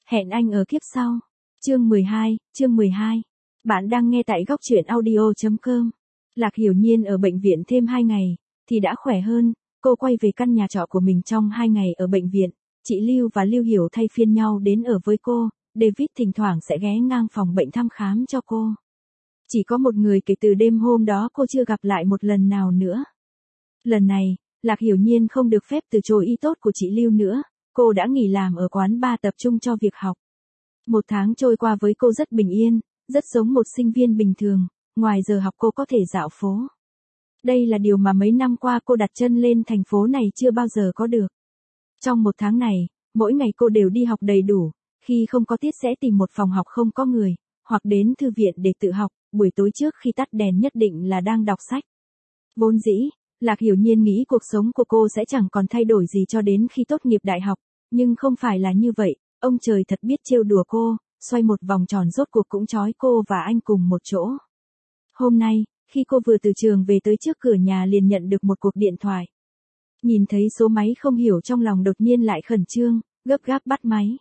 Hẹn anh ở kiếp sau. Chương 12. Bạn đang nghe tại góc truyện audio.com. Lạc Hiểu Nhiên ở bệnh viện thêm 2 ngày, thì đã khỏe hơn. Cô quay về căn nhà trọ của mình trong 2 ngày ở bệnh viện. Chị Lưu và Lưu Hiểu thay phiên nhau đến ở với cô. David thỉnh thoảng sẽ ghé ngang phòng bệnh thăm khám cho cô. Chỉ có một người kể từ đêm hôm đó cô chưa gặp lại một lần nào nữa. Lần này, Lạc Hiểu Nhiên không được phép từ chối ý tốt của chị Lưu nữa. Cô đã nghỉ làm ở quán bar tập trung cho việc học. 1 tháng trôi qua với cô rất bình yên, rất giống một sinh viên bình thường, ngoài giờ học cô có thể dạo phố. Đây là điều mà mấy năm qua cô đặt chân lên thành phố này chưa bao giờ có được. Trong 1 tháng này, mỗi ngày cô đều đi học đầy đủ, khi không có tiết sẽ tìm một phòng học không có người, hoặc đến thư viện để tự học, buổi tối trước khi tắt đèn nhất định là đang đọc sách. Vốn dĩ, Lạc Hiểu Nhiên nghĩ cuộc sống của cô sẽ chẳng còn thay đổi gì cho đến khi tốt nghiệp đại học, nhưng không phải là như vậy, ông trời thật biết trêu đùa cô, xoay một vòng tròn rốt cuộc cũng trói cô và anh cùng một chỗ. Hôm nay, khi cô vừa từ trường về tới trước cửa nhà liền nhận được một cuộc điện thoại. Nhìn thấy số máy không hiểu trong lòng đột nhiên lại khẩn trương, gấp gáp bắt máy.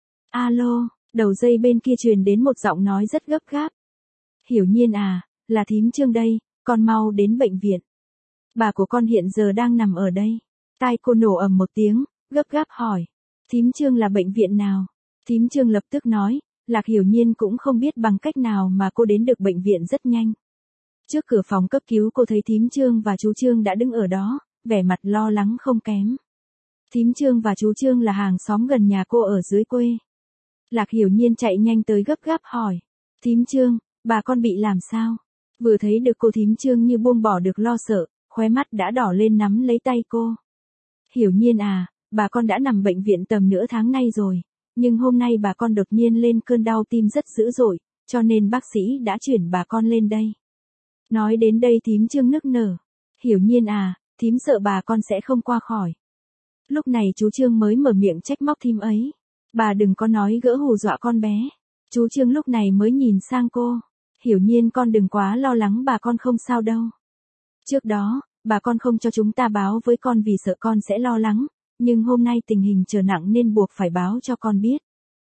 Alo, đầu dây bên kia truyền đến một giọng nói rất gấp gáp. Hiểu Nhiên à, là thím Trương đây, con mau đến bệnh viện. Bà của con hiện giờ đang nằm ở đây. Tai cô nổ ầm một tiếng, gấp gáp hỏi. Thím Trương là bệnh viện nào? Thím Trương lập tức nói, Lạc Hiểu Nhiên cũng không biết bằng cách nào mà cô đến được bệnh viện rất nhanh. Trước cửa phòng cấp cứu cô thấy thím Trương và chú Trương đã đứng ở đó, vẻ mặt lo lắng không kém. Thím Trương và chú Trương là hàng xóm gần nhà cô ở dưới quê. Lạc Hiểu Nhiên chạy nhanh tới gấp gáp hỏi. Thím Trương, bà con bị làm sao? Vừa thấy được cô thím Trương như buông bỏ được lo sợ, khóe mắt đã đỏ lên nắm lấy tay cô. Hiểu Nhiên à, bà con đã nằm bệnh viện tầm nửa tháng nay rồi, nhưng hôm nay bà con đột nhiên lên cơn đau tim rất dữ dội, cho nên bác sĩ đã chuyển bà con lên đây. Nói đến đây thím Trương nức nở. Hiểu Nhiên à, thím sợ bà con sẽ không qua khỏi. Lúc này chú Trương mới mở miệng trách móc thím ấy. Bà đừng có nói gỡ hù dọa con bé. Chú Trương lúc này mới nhìn sang cô. Hiểu Nhiên con đừng quá lo lắng, bà con không sao đâu. Trước đó, bà con không cho chúng ta báo với con vì sợ con sẽ lo lắng, nhưng hôm nay tình hình trở nặng nên buộc phải báo cho con biết.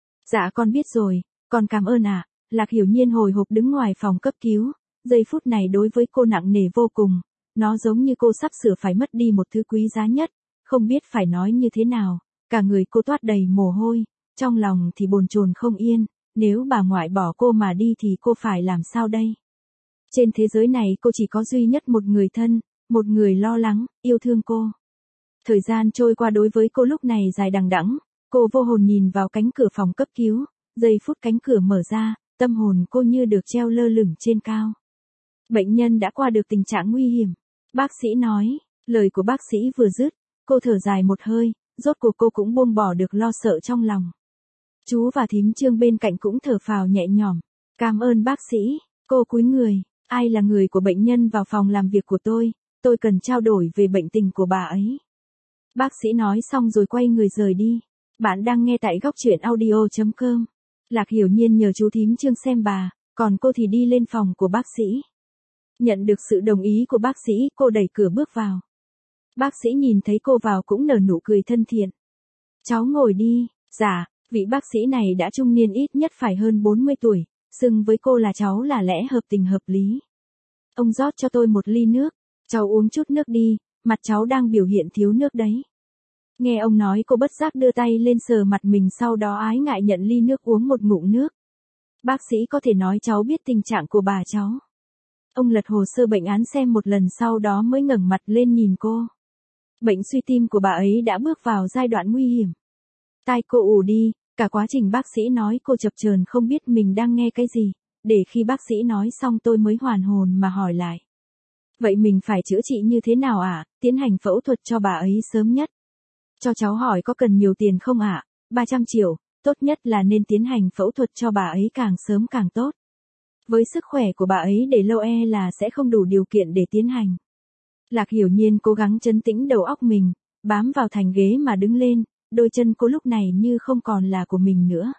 Dạ con biết rồi, con cảm ơn ạ. Lạc Hiểu Nhiên hồi hộp đứng ngoài phòng cấp cứu, giây phút này đối với cô nặng nề vô cùng, nó giống như cô sắp sửa phải mất đi một thứ quý giá nhất, không biết phải nói như thế nào, cả người cô toát đầy mồ hôi, trong lòng thì bồn chồn không yên, nếu bà ngoại bỏ cô mà đi thì cô phải làm sao đây? Trên thế giới này cô chỉ có duy nhất một người thân, một người lo lắng, yêu thương cô. Thời gian trôi qua đối với cô lúc này dài đằng đẵng, cô vô hồn nhìn vào cánh cửa phòng cấp cứu, giây phút cánh cửa mở ra, tâm hồn cô như được treo lơ lửng trên cao. Bệnh nhân đã qua được tình trạng nguy hiểm. Bác sĩ nói, lời của bác sĩ vừa dứt, cô thở dài một hơi, rốt cuộc cô cũng buông bỏ được lo sợ trong lòng. Chú và thím Trương bên cạnh cũng thở phào nhẹ nhõm. Cảm ơn bác sĩ, cô cúi người, ai là người của bệnh nhân vào phòng làm việc của tôi cần trao đổi về bệnh tình của bà ấy. Bác sĩ nói xong rồi quay người rời đi. Bạn đang nghe tại góc truyện audio.com. Lạc Hiểu Nhiên nhờ chú thím Trương xem bà, còn cô thì đi lên phòng của bác sĩ. Nhận được sự đồng ý của bác sĩ, cô đẩy cửa bước vào. Bác sĩ nhìn thấy cô vào cũng nở nụ cười thân thiện. Cháu ngồi đi. Dạ, vị bác sĩ này đã trung niên ít nhất phải hơn 40 tuổi, xưng với cô là cháu là lẽ hợp tình hợp lý. Ông rót cho tôi một ly nước, cháu uống chút nước đi, mặt cháu đang biểu hiện thiếu nước đấy. Nghe ông nói cô bất giác đưa tay lên sờ mặt mình, sau đó ái ngại nhận ly nước uống một ngụm nước. Bác sĩ có thể nói cháu biết tình trạng của bà cháu. Ông lật hồ sơ bệnh án xem một lần sau đó mới ngẩng mặt lên nhìn cô. Bệnh suy tim của bà ấy đã bước vào giai đoạn nguy hiểm. Tai cô ù đi, cả quá trình bác sĩ nói cô chập chờn không biết mình đang nghe cái gì, để khi bác sĩ nói xong tôi mới hoàn hồn mà hỏi lại. Vậy mình phải chữa trị như thế nào ạ? Tiến hành phẫu thuật cho bà ấy sớm nhất. Cho cháu hỏi có cần nhiều tiền không ạ? 300 triệu, tốt nhất là nên tiến hành phẫu thuật cho bà ấy càng sớm càng tốt. Với sức khỏe của bà ấy để lâu là sẽ không đủ điều kiện để tiến hành. Lạc Hiểu Nhiên cố gắng trấn tĩnh đầu óc mình, bám vào thành ghế mà đứng lên, đôi chân cô lúc này như không còn là của mình nữa.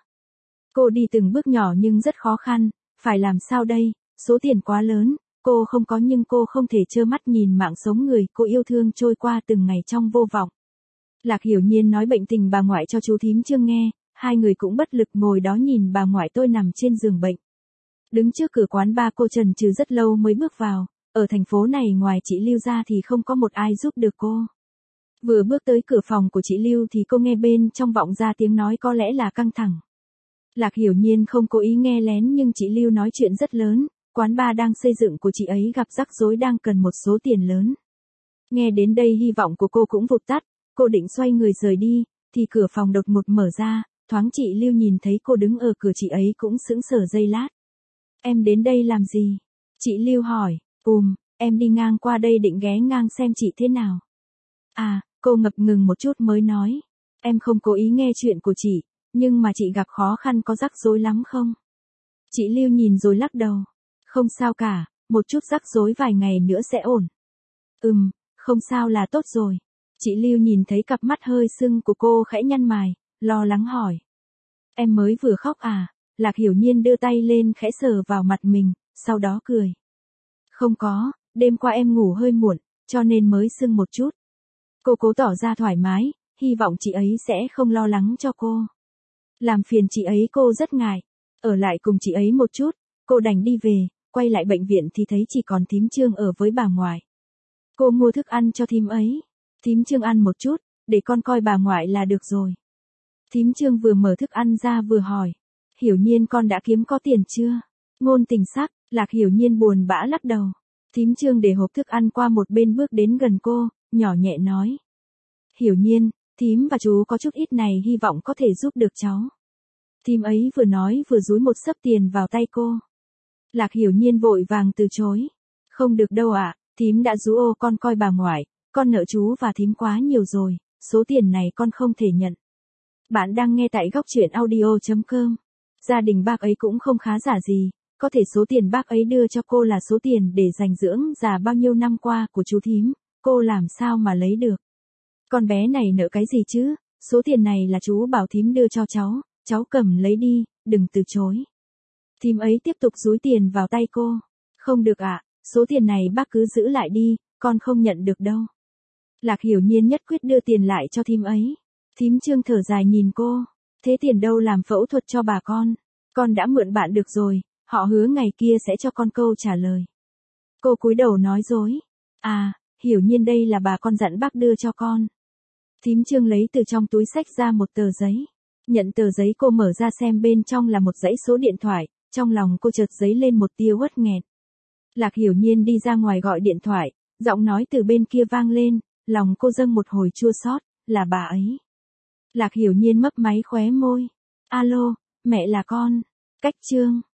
Cô đi từng bước nhỏ nhưng rất khó khăn, phải làm sao đây, số tiền quá lớn, cô không có nhưng cô không thể trơ mắt nhìn mạng sống người cô yêu thương trôi qua từng ngày trong vô vọng. Lạc Hiểu Nhiên nói bệnh tình bà ngoại cho chú thím Trương nghe, Hai người cũng bất lực ngồi đó nhìn bà ngoại tôi nằm trên giường bệnh. Đứng trước cửa quán bar cô chần chừ rất lâu mới bước vào, ở thành phố này ngoài chị Lưu ra thì không có một ai giúp được cô. Vừa bước tới cửa phòng của chị Lưu thì cô nghe bên trong vọng ra tiếng nói có lẽ là căng thẳng. Lạc Hiểu Nhiên không cố ý nghe lén nhưng chị Lưu nói chuyện rất lớn, quán bar đang xây dựng của chị ấy gặp rắc rối đang cần một số tiền lớn. Nghe đến đây hy vọng của cô cũng vụt tắt, cô định xoay người rời đi, thì cửa phòng đột ngột mở ra, thoáng chị Lưu nhìn thấy cô đứng ở cửa chị ấy cũng sững sờ giây lát. Em đến đây làm gì? Chị Lưu hỏi, em đi ngang qua đây định ghé ngang xem chị thế nào. À, cô ngập ngừng một chút mới nói, em không cố ý nghe chuyện của chị, nhưng mà chị gặp khó khăn có rắc rối lắm không? Chị Lưu nhìn rồi lắc đầu, không sao cả, một chút rắc rối vài ngày nữa sẽ ổn. Không sao là tốt rồi. Chị Lưu nhìn thấy cặp mắt hơi sưng của cô khẽ nhăn mày, lo lắng hỏi. Em mới vừa khóc à? Lạc Hiểu Nhiên đưa tay lên khẽ sờ vào mặt mình, sau đó cười. Không có, đêm qua em ngủ hơi muộn, cho nên mới sưng một chút. Cô cố tỏ ra thoải mái, hy vọng chị ấy sẽ không lo lắng cho cô. Làm phiền chị ấy cô rất ngại. Ở lại cùng chị ấy một chút, cô đành đi về, quay lại bệnh viện thì thấy chỉ còn thím Trương ở với bà ngoại. Cô mua thức ăn cho thím ấy. Thím Trương ăn một chút, để con coi bà ngoại là được rồi. Thím Trương vừa mở thức ăn ra vừa hỏi. Hiểu Nhiên con đã kiếm có tiền chưa? Ngôn Tình sắc, Lạc Hiểu Nhiên buồn bã lắc đầu. Thím Trương để hộp thức ăn qua một bên bước đến gần cô, nhỏ nhẹ nói. Hiểu Nhiên, thím và chú có chút ít này hy vọng có thể giúp được cháu. Thím ấy vừa nói vừa dúi một xấp tiền vào tay cô. Lạc Hiểu Nhiên vội vàng từ chối. Không được đâu ạ, thím đã rú ô con coi bà ngoại, con nợ chú và thím quá nhiều rồi, số tiền này con không thể nhận. Bạn đang nghe tại góc truyện audio.com. Gia đình bác ấy cũng không khá giả gì, có thể số tiền bác ấy đưa cho cô là số tiền để dành dưỡng già bao nhiêu năm qua của chú thím, cô làm sao mà lấy được. Con bé này nợ cái gì chứ, số tiền này là chú bảo thím đưa cho cháu cầm lấy đi, đừng từ chối. Thím ấy tiếp tục dúi tiền vào tay cô. Không được ạ, số tiền này bác cứ giữ lại đi, con không nhận được đâu. Lạc Hiểu Nhiên nhất quyết đưa tiền lại cho thím ấy. Thím Trương thở dài nhìn cô. Thế tiền đâu làm phẫu thuật cho bà con đã mượn bạn được rồi, họ hứa ngày kia sẽ cho con câu trả lời. Cô cúi đầu nói dối. À, Hiểu Nhiên đây là bà con dặn bác đưa cho con. Thím Trương lấy từ trong túi xách ra một tờ giấy. Nhận tờ giấy cô mở ra xem bên trong là một dãy số điện thoại, trong lòng cô chợt dấy lên một tia uất nghẹn. Lạc Hiểu Nhiên đi ra ngoài gọi điện thoại, giọng nói từ bên kia vang lên, lòng cô dâng một hồi chua xót, là bà ấy. Lạc Hiểu Nhiên mấp máy khóe môi. Alo, mẹ là con. Cách Trương.